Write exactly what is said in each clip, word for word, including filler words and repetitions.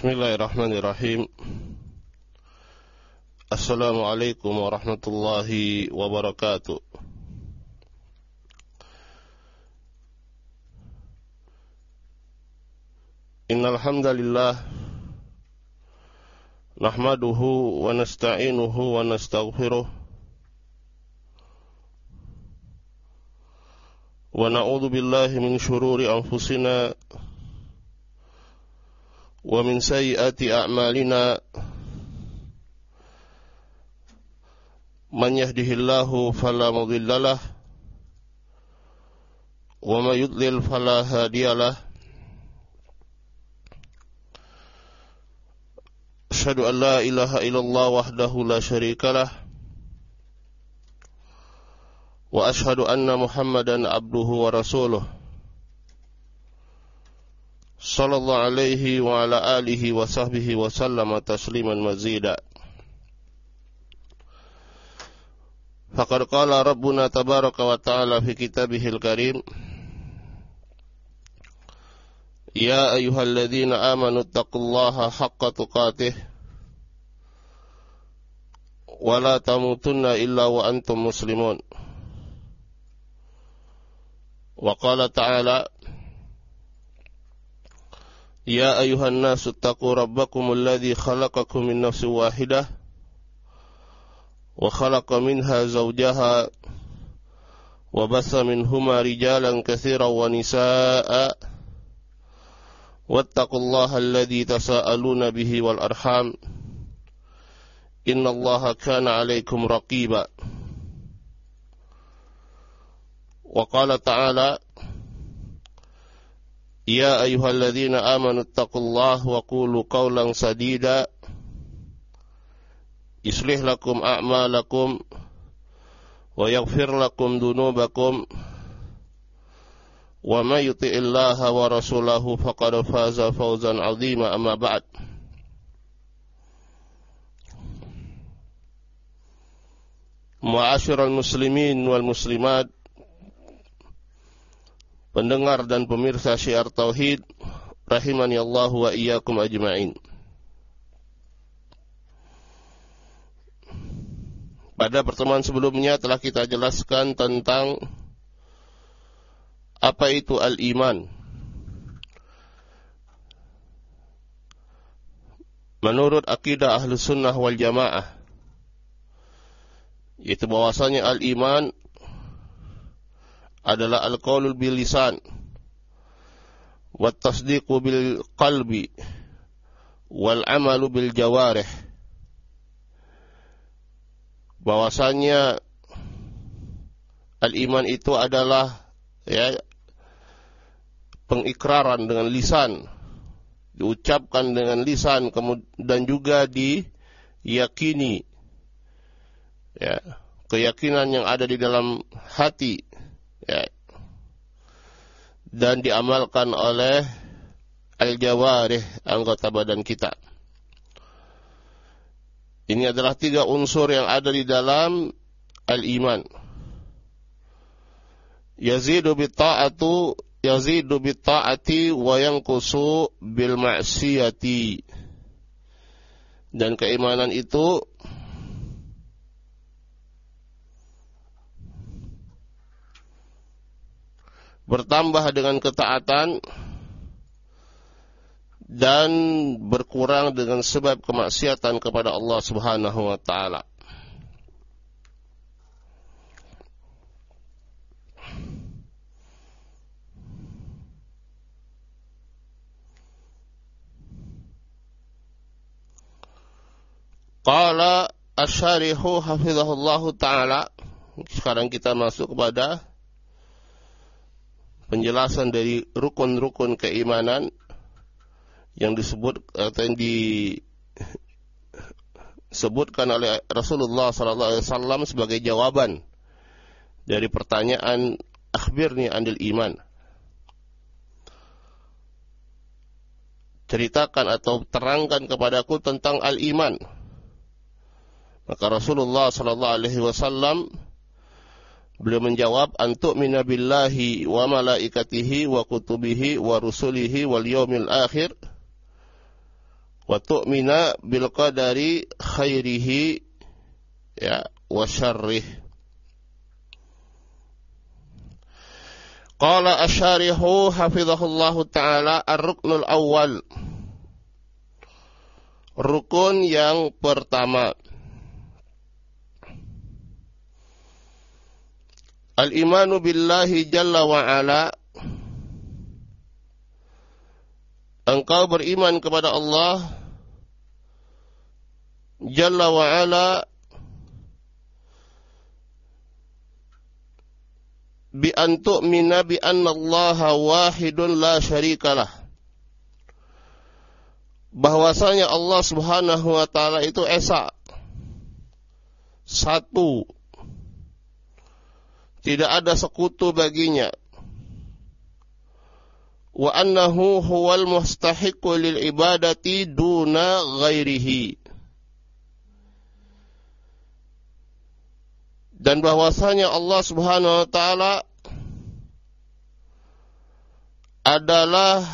Bismillahirrahmanirrahim. Assalamualaikum warahmatullahi wabarakatuh. Innal hamdalillah nahmaduhu wa nasta'inuhu wa nastaghfiruh wa na'udzu billahi min shururi anfusina wa min sayyiati a'malina. Man yahdihillahu fala mudhillalah wa may yudlil fala hadiyalah. Asyhadu an la ilaha illallah wahdahu la syarikalah wa asyhadu anna Muhammadan abduhu wa rasuluh sallallahu alaihi wa ala alihi wa sahbihi wa sallama tasliman mazida. Faqad qala rabbuna tabaraka wa ta'ala fi kitabihil karim, ya ayyuhalladzina amanu taqullaha haqqa tuqatih wa la tamutunna illa wa antum muslimun. Wa qala ta'ala, ya ayuhan nasu taqu rabbakumul ladzi khalaqakum min nafsin wahidah wa khalaqa minha zawjaha wa bassa minhuma rijalan katsiran wa nisaa'a wattaqullaha alladzi tasaaluna bihi wal arham innallaha kana 'alaikum raqiba. Wa qala ta'ala, ya ayyuhalladzina amanu taqullaha wa qulu qawlan sadida yuslih lakum a'malakum wa yaghfir lakum dhunubakum wa may yuti'illaha wa rasulahu faqad faza fawzan 'azima. Amma ba'd. Ma'asyiral muslimin wal muslimat, pendengar dan pemirsa syiar tauhid, rahimani Allah wa iyyakum ajma'in. Pada pertemuan sebelumnya telah kita jelaskan tentang apa itu al-iman. Menurut akidah Ahlus Sunnah wal Jamaah, yaitu bahwasanya al-iman adalah al-qaulul bil lisan wat tasdiqu bil qalbi wal amalu bil jawarih. Bahwasanya al-iman itu adalah ya pengikraran dengan lisan, diucapkan dengan lisan, kemudian juga diyakini, ya, keyakinan yang ada di dalam hati, ya, dan diamalkan oleh al-jawarih, anggota badan kita. Ini adalah tiga unsur yang ada di dalam al-iman. Yazidu bitta'atu yazidu bitta'ati wa yanqusu bil ma'siyati. Dan keimanan itu bertambah dengan ketaatan dan berkurang dengan sebab kemaksiatan kepada Allah Subhanahu wa taala. Qala asy-syarihu hafizahullahu taala. Sekarang kita masuk kepada penjelasan dari rukun-rukun keimanan yang disebut atau yang disebutkan oleh Rasulullah sallallahu alaihi wasallam sebagai jawaban dari pertanyaan akhbirni anil iman. Ceritakan atau terangkan kepadaku tentang al-iman. Maka Rasulullah sallallahu alaihi wasallam beliau menjawab, antu'mina billahi wa malaikatihi wa kutubihi wa rusulihi wal yaumil akhir wa tu'mina bil qadari khairihi ya wa syarrih. Qala asy-syarihu hafizahullahu taala ar-ruknul awwal. Rukun yang pertama. Al-imanu billahi jalla wa ala. Engkau beriman kepada Allah jalla wa ala bi an tu'mina bi anna Allaha wahidun la syarikalah. Bahwasanya Allah Subhanahu wa taala itu esa, satu, tidak ada sekutu baginya. Wa annahu huwal mustahiqu lil ibadati duna ghairihi. Dan bahwasanya Allah Subhanahu wa taala adalah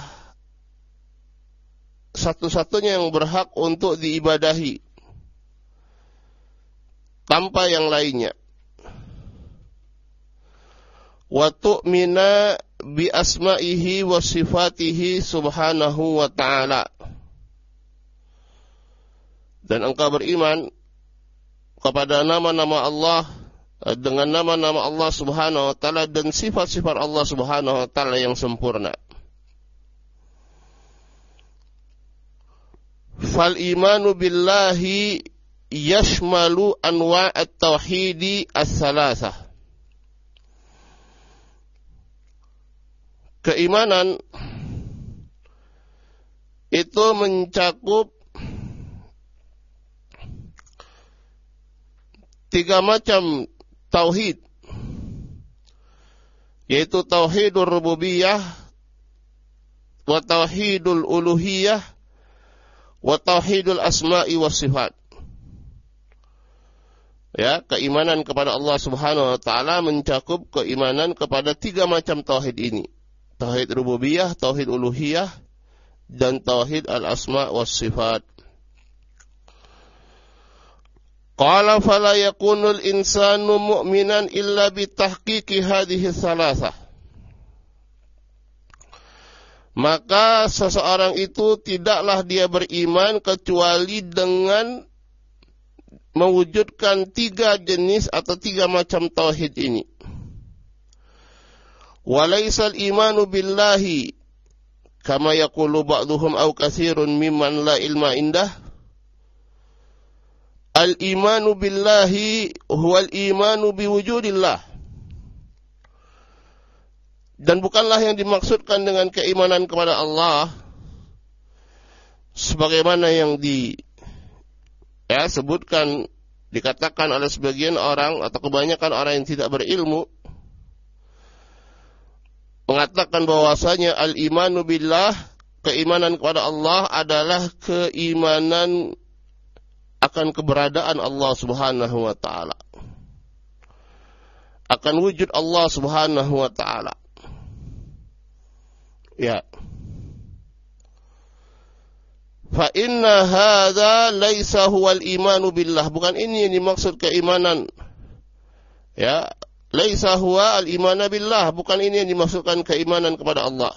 satu-satunya yang berhak untuk diibadahi tanpa yang lainnya. Wa tu'mina bi asma'ihi wa sifatihi subhanahu wa ta'ala. Dan engkau beriman kepada nama-nama Allah, dengan nama-nama Allah Subhanahu wa taala dan sifat-sifat Allah Subhanahu wa taala yang sempurna. Fal imanu billahi yashmalu anwa' at-tauhidi as-salasah. Keimanan itu mencakup tiga macam tauhid, yaitu tauhidul rububiyah, wa tauhidul uluhiyah, wa tauhidul asma'i was sifat. Ya, keimanan kepada Allah Subhanahu wa taala mencakup keimanan kepada tiga macam tauhid ini. Tauhid rububiyah, tauhid uluhiyah, dan tauhid al-asma' was sifat. Qala fala yakunul insanu mu'minan illa bitahqiqi hadhihi tsalasah. Maka seseorang itu tidaklah dia beriman kecuali dengan mewujudkan tiga jenis atau tiga macam tauhid ini. Walaisal imanu billahi kama yaqulu ba'duhum aw katsirun mimman la ilma indah. Al-imanu billahi huwal imanu biwujudillah. Dan bukanlah yang dimaksudkan dengan keimanan kepada Allah sebagaimana yang di ya sebutkan, dikatakan oleh sebagian orang atau kebanyakan orang yang tidak berilmu, mengatakan bahwasanya al-imanu billah, keimanan kepada Allah adalah keimanan akan keberadaan Allah Subhanahu wa taala, akan wujud Allah Subhanahu wa taala. Ya. Fa inna hadza laisa huwal imanu billah. Bukan ini yang dimaksud keimanan. Ya, laisa huwa al-imana billah. Bukan ini yang dimaksudkan keimanan kepada Allah.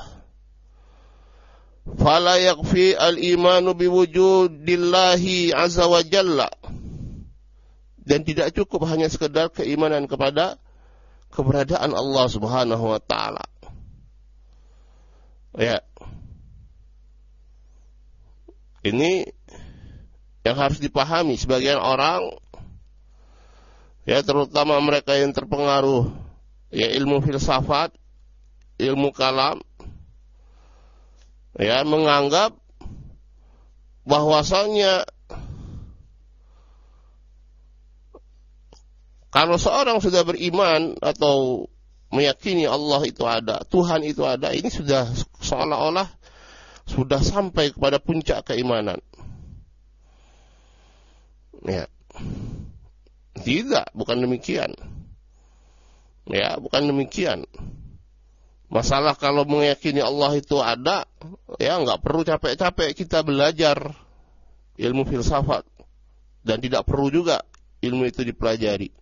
Fala yakfi al-imanu biwujudillahi azza wa jalla. Dan tidak cukup hanya sekedar keimanan kepada keberadaan Allah Subhanahu wa taala. Ya. Ini yang harus dipahami sebagian orang, ya, terutama mereka yang terpengaruh ya ilmu filsafat, ilmu kalam, ya, menganggap bahwasanya kalau seorang sudah beriman atau meyakini Allah itu ada, Tuhan itu ada, ini sudah seolah-olah sudah sampai kepada puncak keimanan. Ya. Tidak, bukan demikian. Ya, bukan demikian. Masalah kalau meyakini Allah itu ada, ya nggak perlu capek-capek kita belajar, ilmu filsafat, dan tidak perlu juga ilmu itu dipelajari.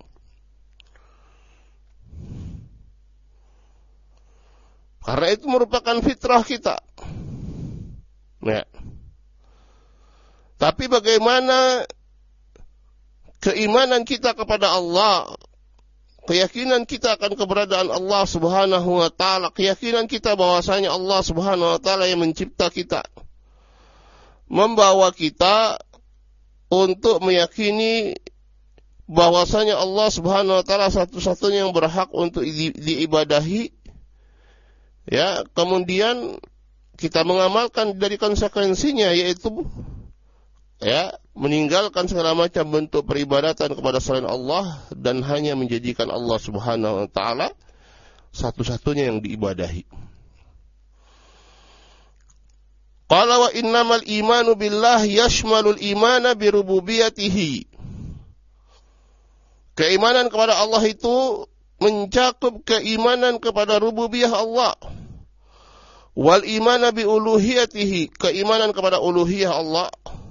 Karena itu merupakan fitrah kita. Nah, tapi bagaimana keimanan kita kepada Allah, keyakinan kita akan keberadaan Allah Subhanahu wa taala, keyakinan kita bahwasanya Allah Subhanahu wa taala yang mencipta kita, membawa kita untuk meyakini bahwasanya Allah Subhanahu wa taala satu-satunya yang berhak untuk di, diibadahi. Ya, kemudian kita mengamalkan dari konsekuensinya, yaitu ya, meninggalkan segala macam bentuk peribadatan kepada selain Allah dan hanya menjadikan Allah Subhanahu wa taala satu-satunya yang diibadahi. Qala wa innamal imanu billah yashmalul imana bi rububiyatihi. Keimanan kepada Allah itu mencakup keimanan kepada rububiyah Allah. Wal imana bi uluhiyatihi, keimanan kepada uluhiyah Allah.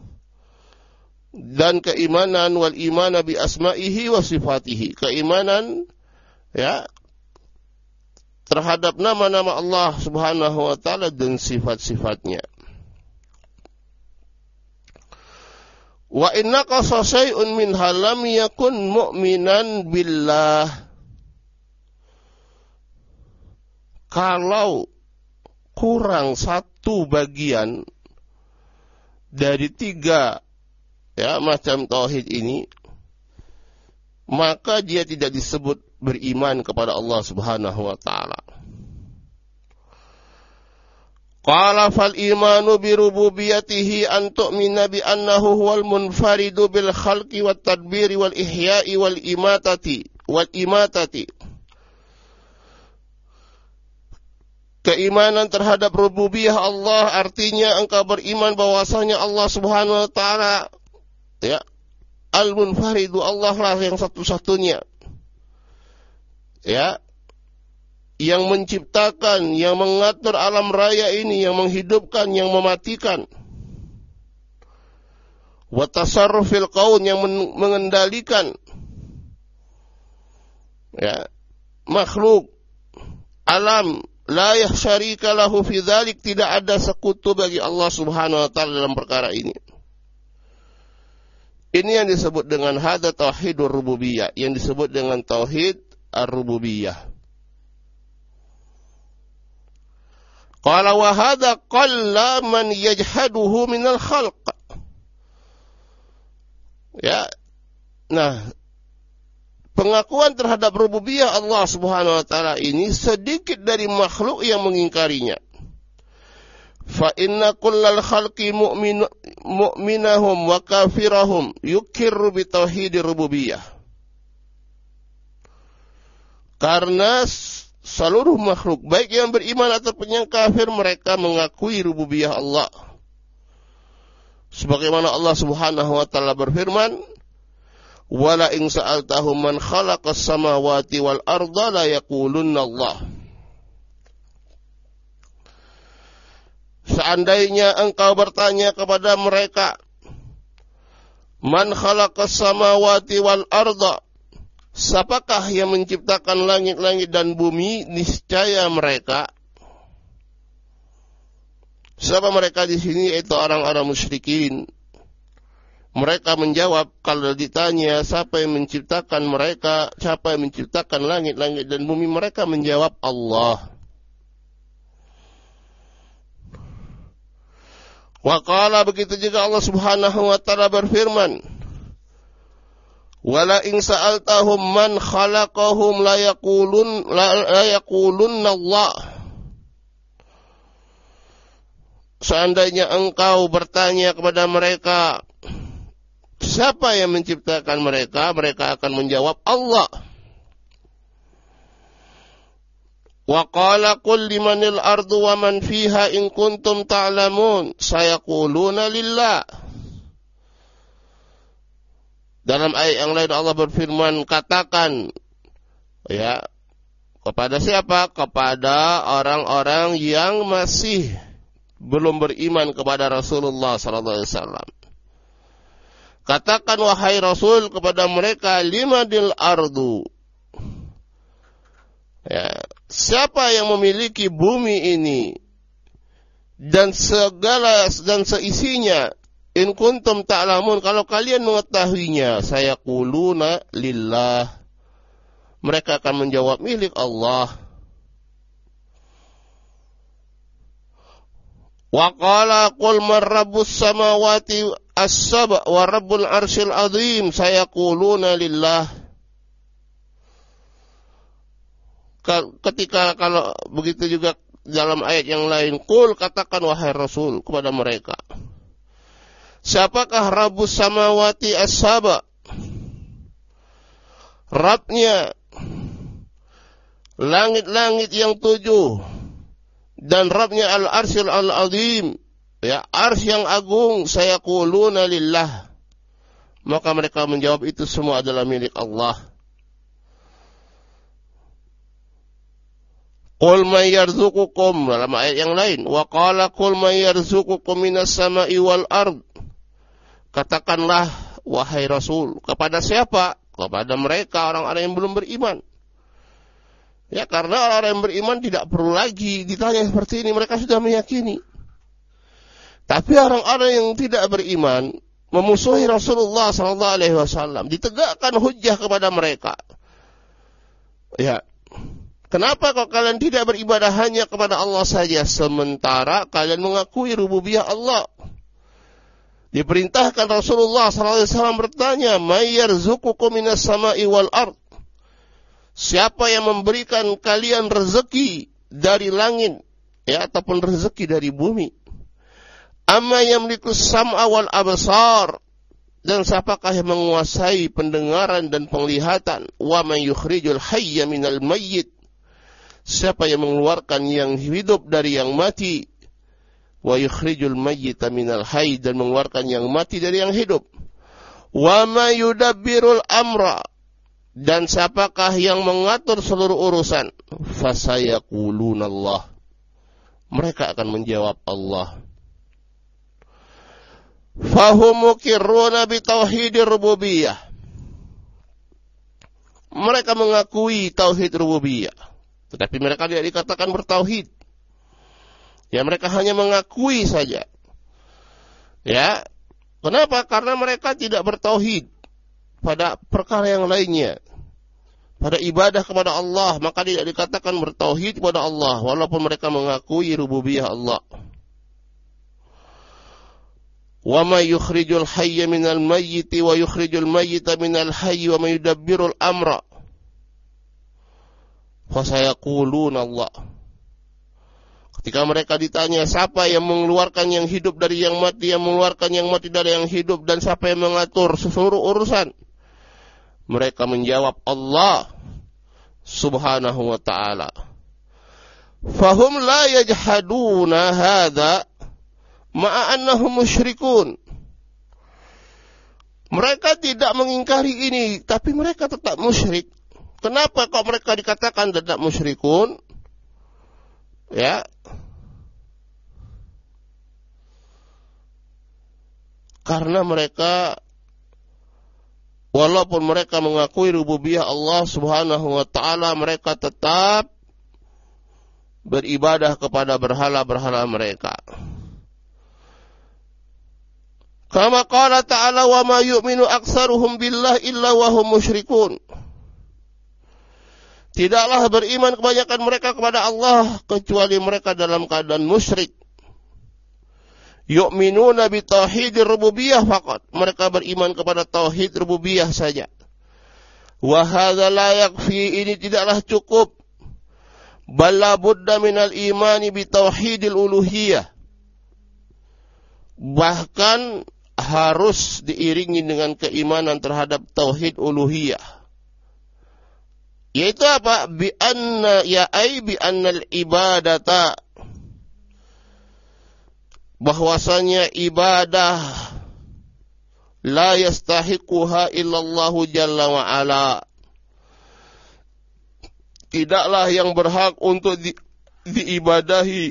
Dan keimanan wal imana bi asma'ihi wa sifatihi, keimanan ya terhadap nama-nama Allah Subhanahu wa taala dan sifat-sifatnya. Wa innaka shay'un min halam yakun mu'minan billah. Kalau kurang satu bagian dari tiga ya macam tauhid ini, maka dia tidak disebut beriman kepada Allah Subhanahu wa taala. Qala fal imanu bi rububiyatihi an tu'mina bi annahu huwal munfaridu bil khalqi wat tadbiri wal ihya'i wal imatati wal imatati. Keimanan terhadap rububiyah Allah artinya engkau beriman bahwasanya Allah Subhanahu wa taala ya al-munfaridu, Allah lah yang satu-satunya ya, yang menciptakan, yang mengatur alam raya ini, yang menghidupkan, yang mematikan. Wa tasarrufil kaun, yang mengendalikan ya makhluk alam. La yahsyarika lahu fi dzalik, tidak ada sekutu bagi Allah Subhanahu wa taala dalam perkara ini. Ini yang disebut dengan hadza tauhidur rububiyah, yang disebut dengan tauhid ar-rububiyah. Qala wa hadza qalla man yajhaduhu minal khalq. Ya. Nah, pengakuan terhadap rububiyah Allah Subhanahu wa taala ini sedikit dari makhluk yang mengingkarinya. Fa inna kullal khalqi mu'min mu'minahum wa kafirahum yukirru bi tauhidir rububiyah. Karena seluruh makhluk, baik yang beriman ataupun yang kafir, mereka mengakui rububiyah Allah. Sebagaimana Allah Subhanahu wa taala berfirman, wala in sa'altahum man khalaqas samawati wal arda la yaqulunna Allah. Seandainya engkau bertanya kepada mereka, man khalaqas samawati wal arda, siapakah yang menciptakan langit-langit dan bumi, niscaya mereka, siapa mereka di sini, yaitu orang-orang musyrikin, mereka menjawab kalau ditanya siapa yang menciptakan mereka, siapa yang menciptakan langit-langit dan bumi, mereka menjawab Allah. Wa qala, begitu juga Allah Subhanahu wa taala berfirman, wala in sa'altahum man khalaqahum la yaqulun la yaqulunna Allah. Seandainya engkau bertanya kepada mereka, siapa yang menciptakan mereka, mereka akan menjawab Allah. Wa qala qul limanil ardu wa man fiha in kuntum ta'lamun sayaquluna lillah. Dalam ayat yang lain Allah berfirman, katakan ya kepada siapa? Kepada orang-orang yang masih belum beriman kepada Rasulullah sallallahu alaihi wasallam. Katakan wahai Rasul kepada mereka, limadil ardu. Ya, siapa yang memiliki bumi ini dan segala dan seisinya? In kuntum ta'lamun, kalau kalian mengetahuinya, saya quluna lillah. Mereka akan menjawab milik Allah. Wa qala qul man rabbus samawati as-sab' wa rabbul arsyil azim, saya quluna lillah. Ketika kalau begitu juga dalam ayat yang lain, qul, katakan wahai Rasul kepada mereka, siapakah Rabbus samawati as-sab'? Rabbnya langit-langit yang tujuh, dan Rabbnya al-arsyil al-azim, ya, arsy yang agung. Saya quluna lillah. Maka mereka menjawab itu semua adalah milik Allah. Qul man yarzuqukum, dalam ayat yang lain, wa qala qul man yarzuqukum minas sama'i wal ard. Katakanlah wahai Rasul, kepada siapa? Kepada mereka orang-orang yang belum beriman. Ya, karena orang-orang yang beriman tidak perlu lagi ditanya seperti ini, mereka sudah meyakini. Tapi orang-orang yang tidak beriman memusuhi Rasulullah sallallahu alaihi wasallam, ditegakkan hujjah kepada mereka. Ya. Kenapa kok kalian tidak beribadah hanya kepada Allah saja, sementara kalian mengakui rububiyah Allah? Diperintahkan Rasulullah sallallahu alaihi wasallam bertanya, may yarzuqukum minas sama'i wal ard. Siapa yang memberikan kalian rezeki dari langit, ya, ataupun rezeki dari bumi? Amma yamliku sam'a wal absar. Dan siapakah yang menguasai pendengaran dan penglihatan? Wa man yukhrijul hayya minal mayyit. Siapa yang mengeluarkan yang hidup dari yang mati? Wa yukhrijul mayyita minal hayy, dan mengeluarkan yang mati dari yang hidup. Wa ma yudabbirul amra, dan siapakah yang mengatur seluruh urusan? Fasayaquluna Allah. Mereka akan menjawab Allah. Fahum muqirruna bi tauhidir rububiyah. Mereka mengakui tauhid rububiyah, tetapi mereka tidak dikatakan bertauhid. Ya, mereka hanya mengakui saja. Ya, kenapa? Karena mereka tidak bertauhid pada perkara yang lainnya. Pada ibadah kepada Allah, maka tidak dikatakan bertauhid kepada Allah, walaupun mereka mengakui rububiyah Allah. Wa may yukhrijul hayya minal mayyiti wa yukhrijul mayyita minal hayyi wa may yudabbirul amra. Fasayaquluna Allah. Ketika mereka ditanya siapa yang mengeluarkan yang hidup dari yang mati, yang mengeluarkan yang mati dari yang hidup, dan siapa yang mengatur seluruh urusan, mereka menjawab Allah subhanahu wa ta'ala. Fahum la yajhaduna hadha ma'a annahum musyrikun. Mereka tidak mengingkari ini, tapi mereka tetap musyrik. Kenapa kok mereka dikatakan tetap musyrikun? Ya, karena mereka, walaupun mereka mengakui rububiyah Allah subhanahu wa ta'ala, mereka tetap beribadah kepada berhala-berhala mereka. Kama qala ta'ala, wa ma yu'minu aktsaruhum billah illa wa hum musyrikun. Tidaklah beriman kebanyakan mereka kepada Allah kecuali mereka dalam keadaan musyrik. Yu'minuna bi tauhidir rububiyah faqat. Mereka beriman kepada tauhid rububiyah saja. Wa hadza la yakfi, ini tidaklah cukup. Bal la budda minal imani bi tauhidil uluhiyah. Bahkan harus diiringi dengan keimanan terhadap tauhid uluhiyah. Yaitu apa? Bi anna ya ai bi annal ibadata, bahwasanya ibadah la yastahiquha illallahu jalla wa ala, tidaklah yang berhak untuk di, diibadahi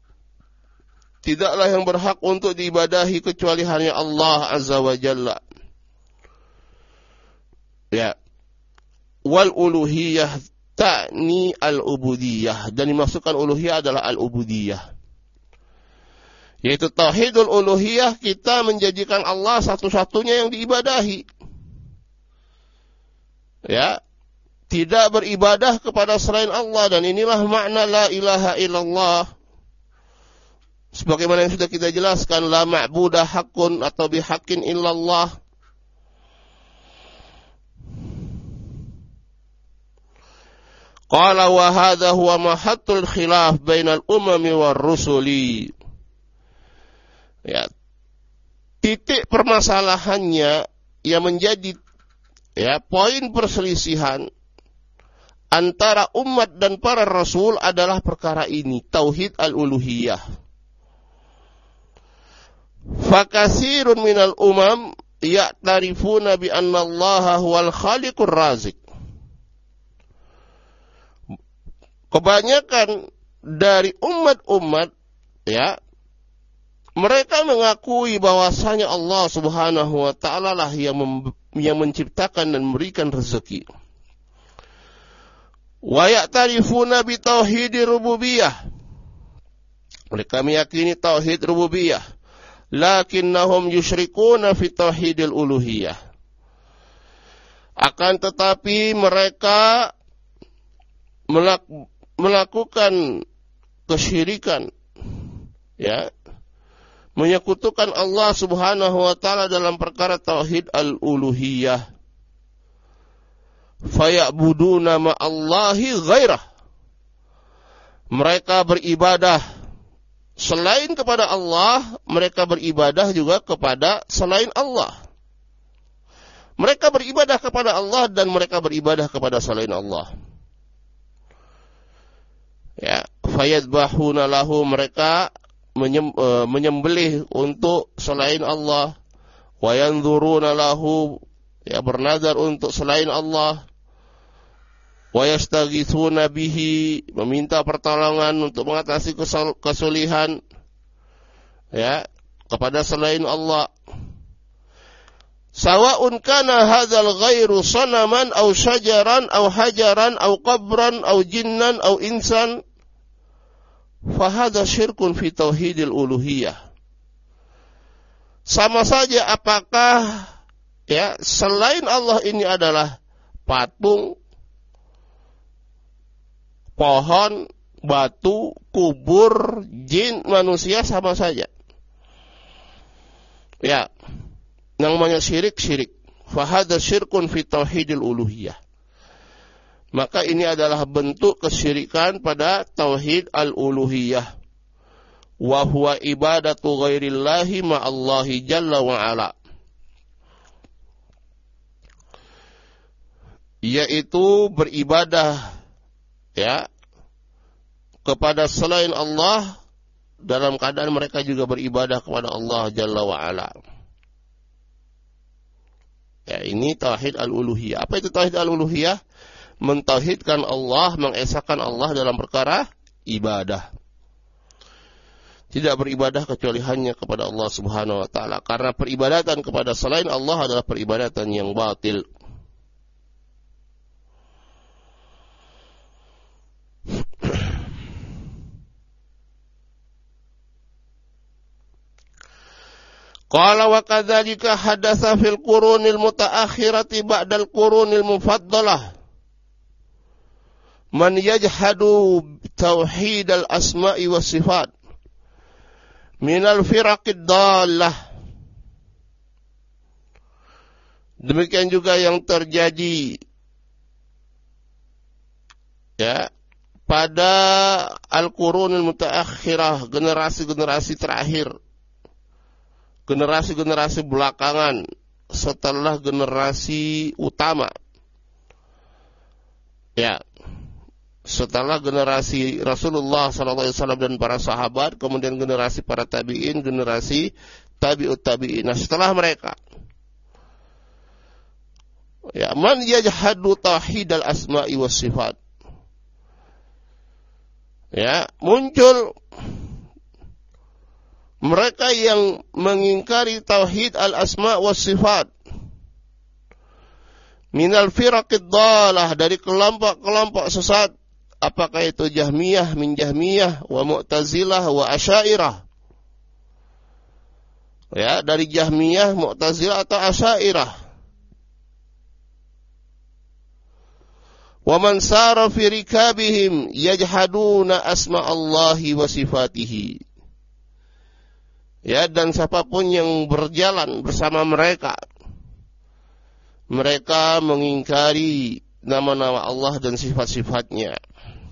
tidaklah yang berhak untuk diibadahi kecuali hanya Allah azza wa jalla. Ya. Wal uluhiyah ta'ni al-ubudiyah, dan dimaksudkan uluhiyah adalah al-ubudiyah, yaitu tauhidul uluhiyah, kita menjadikan Allah satu-satunya yang diibadahi. Ya, tidak beribadah kepada selain Allah, dan inilah makna la ilaha illallah. Sebagaimana yang sudah kita jelaskan, la ma'budah haqqun atau bihaqqin illallah. Qala wa hadha huwa mahattul khilaf bainal umami war rusuli. Ya, titik permasalahannya yang menjadi ya poin perselisihan antara umat dan para rasul adalah perkara ini, tauhid al-uluhiyah. Fakasirun minal umam ya'tarifuna bi anna Allah huwal khaliqur razik. Kebanyakan dari umat-umat, ya, mereka mengakui bahwasanya Allah Subhanahu wa taala lah yang mem- yang menciptakan dan memberikan rezeki. Wa ya'tarifuna bi tauhidir rububiyah. Mereka meyakini tauhid rububiyah. Lakinnahum yusyrikuna fi tauhidil uluhiyah. Akan tetapi mereka melak- melakukan kesyirikan, ya, menyekutukan Allah Subhanahu wa taala dalam perkara tauhid al-uluhiyah. Faya'buduna ma'allahi ghairah. Mereka beribadah selain kepada Allah, mereka beribadah juga kepada selain Allah. Mereka beribadah kepada Allah dan mereka beribadah kepada selain Allah. Ya, fayadbahuna lahu, mereka menyem, uh, menyembelih untuk selain Allah, wa yanzuruna lahu, ya, bernazar untuk selain Allah, wa yastaghithuna bihi, meminta pertolongan untuk mengatasi kesulihan, ya, kepada selain Allah. Sawa'un kana hadzal ghairu sanaman aw syajaran aw hajaran aw qabran aw jinnan aw insan, fahadha syirkun fi tauhidil uluhiyah. Sama saja apakah, ya, selain Allah ini adalah patung, pohon, batu, kubur, jin, manusia, sama saja. Ya, namanya syirik, syirik. Fahadha syirkun fi tauhidil uluhiyah. Maka ini adalah bentuk kesyirikan pada tauhid al-uluhiyah. Wa huwa ibadatu ghairillahi ma'allahi jalla wa ala. Yaitu beribadah, ya, kepada selain Allah dalam keadaan mereka juga beribadah kepada Allah jalla wa ala. Ya, ini tauhid al-uluhiyah. Apa itu tauhid al-uluhiyah? Mentauhidkan Allah, mengesahkan Allah dalam perkara ibadah. Tidak beribadah kecuali hanya kepada Allah Subhanahu wa taala, karena peribadatan kepada selain Allah adalah peribadatan yang batil. Qala wa kadzalika hadatsa fil qurunil mutaakhirati ba'dal qurunil mufaddalah man yajhadu tauhidal asma'i was sifat minal firaqid dallah. Demikian juga yang terjadi, ya, pada al-qurunil mutaakhirah, generasi-generasi terakhir, generasi-generasi belakangan setelah generasi utama. Ya, setelah generasi Rasulullah sallallahu alaihi wasallam dan para sahabat, kemudian generasi para tabi'in, generasi tabi'ut tabi'in. Nah, setelah mereka, ya, man yajhadu tauhidal asma'i was sifat. Ya, muncul mereka yang mengingkari tauhid al-asma' was sifat. minal firaqid dhalah, dari kelompok-kelompok sesat. Apakah itu Jahmiyah, min Jahmiyah, wa Mu'tazilah, wa Asy'ariyah. Ya, dari Jahmiyah, Mu'tazilah atau Asy'ariyah. Wa man sara fi rikabihim yajhaduna asma Allahi wa sifatihi. Ya, dan siapapun yang berjalan bersama mereka, mereka mengingkari nama-nama Allah dan sifat-sifatnya.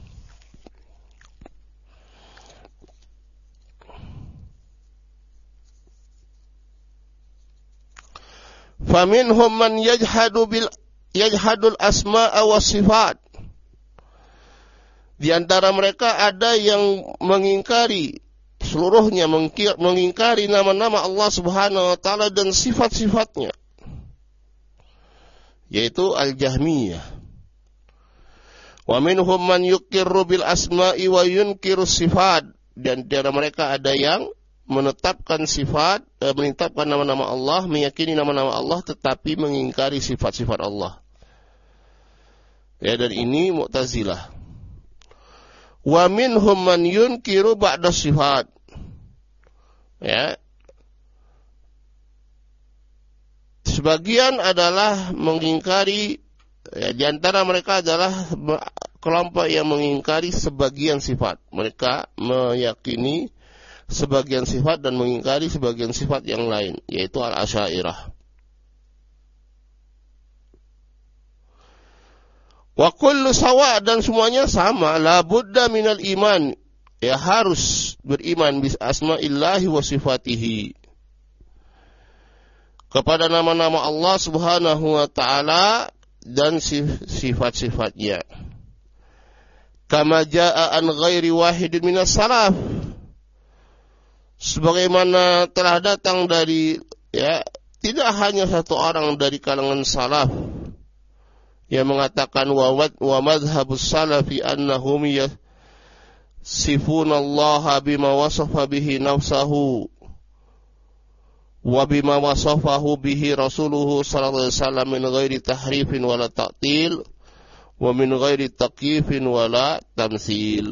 Faminhum man yajhadu bil yajhadul asma'a was sifat. Di antara mereka ada yang mengingkari seluruhnya, mengingkari nama-nama Allah Subhanahu wa taala dan sifat-sifatnya, yaitu Al-Jahmiyah. Wa minhum man yuqirru bil asma'i wa yunkiru sifat. Dan di antara mereka ada yang menetapkan sifat, eh, menetapkan nama-nama Allah, meyakini nama-nama Allah tetapi mengingkari sifat-sifat Allah. Ya, dan ini Mu'tazilah. Wa minhum man yunkiru ba'da sifat. Ya. Sebagian adalah mengingkari, ya, di antara mereka adalah kelompok yang mengingkari sebagian sifat. Mereka meyakini sebagian sifat dan mengingkari sebagian sifat yang lain, yaitu Al-Asy'ariyah. Wa kullu sawa, dan semuanya sama, la budda minal iman, ya harus beriman bis asma'illahi wa sifatihi, kepada nama-nama Allah Subhanahu wa taala dan sifat-sifatnya. Kama jaa an ghairi wahidin minas salaf, sebagaimana telah datang dari, ya, tidak hanya satu orang dari kalangan salaf yang mengatakan wa wa madhhabus salafi annahum yasifuna Allah bima wasafa bihi nafsahu wa bima wasafahu bihi rasuluhu sallallahu alaihi wasallam min ghairi tahrifin wala ta'til wa min ghairi taqyifin wala tamtsil.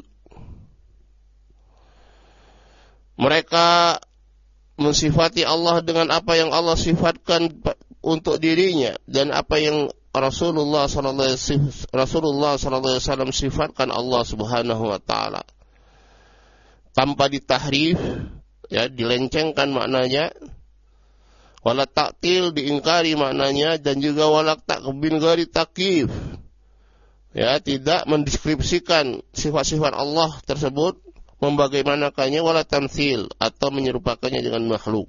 Mereka mensifati Allah dengan apa yang Allah sifatkan untuk dirinya dan apa yang Rasulullah sallallahu alaihi wasallam sifatkan Allah Subhanahu wa taala, tanpa ditahrif, ya, dilencengkan maknanya, wala ta'til, diingkari maknanya, dan juga wala bin ghairi takyif, ya, tidak mendeskripsikan sifat-sifat Allah tersebut membagaimanakannya, wala tamtsil, atau menyerupakannya dengan makhluk.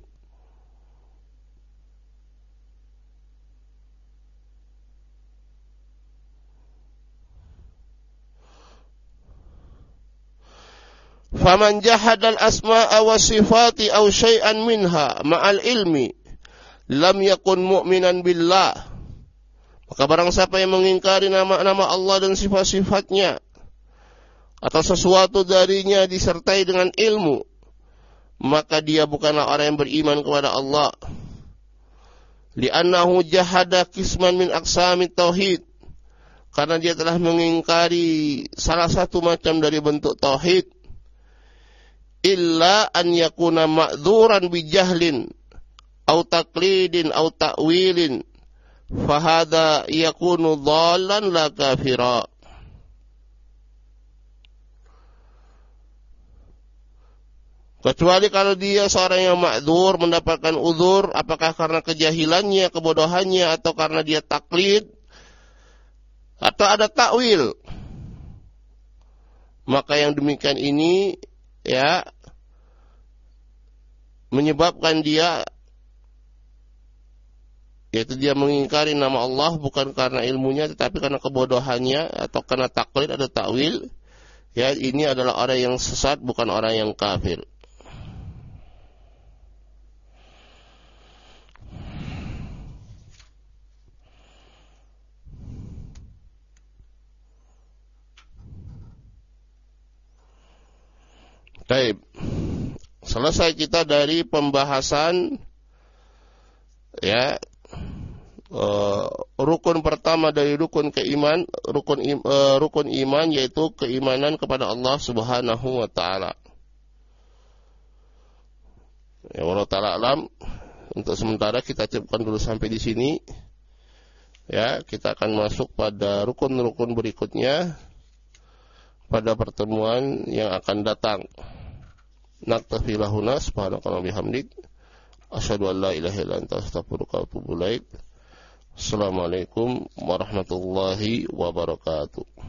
Faman jahadal asma'a wa sifati aw syai'an minha ma'al ilmi lam yakun mu'minan billah. Maka barang siapa yang mengingkari nama-nama Allah dan sifat-sifatnya atau sesuatu darinya disertai dengan ilmu, maka dia bukanlah orang yang beriman kepada Allah. Li'annahu jahada qisman min aqsamit tauhid, karena dia telah mengingkari salah satu macam dari bentuk tauhid. Illa an yakuna ma'dzuran bijahlin au taqlidin au ta'wilin fahada yakunu dhallan la kafira. Kecuali kalau dia seorang yang ma'dzur, mendapatkan uzur, apakah karena kejahilannya, kebodohannya, atau karena dia taklid, atau ada takwil, maka yang demikian ini, ya, menyebabkan dia, yaitu dia mengingkari nama Allah bukan karena ilmunya tetapi karena kebodohannya atau karena taklid atau takwil, ya, ini adalah orang yang sesat, bukan orang yang kafir. Baik. Selesai kita dari pembahasan, ya, uh, rukun pertama dari rukun keiman, rukun uh, rukun iman, yaitu keimanan kepada Allah Subhanahu wa taala. Ya, wallahu taala alam. Untuk sementara kita cukupkan dulu sampai di sini. Ya, kita akan masuk pada rukun-rukun berikutnya pada pertemuan yang akan datang. Naktafi lahuna subhanakallahumma bihamdik asyhadu an la ilaha illa anta astaghfiruka wa atubu ilaik. Assalamualaikum warahmatullahi wabarakatuh.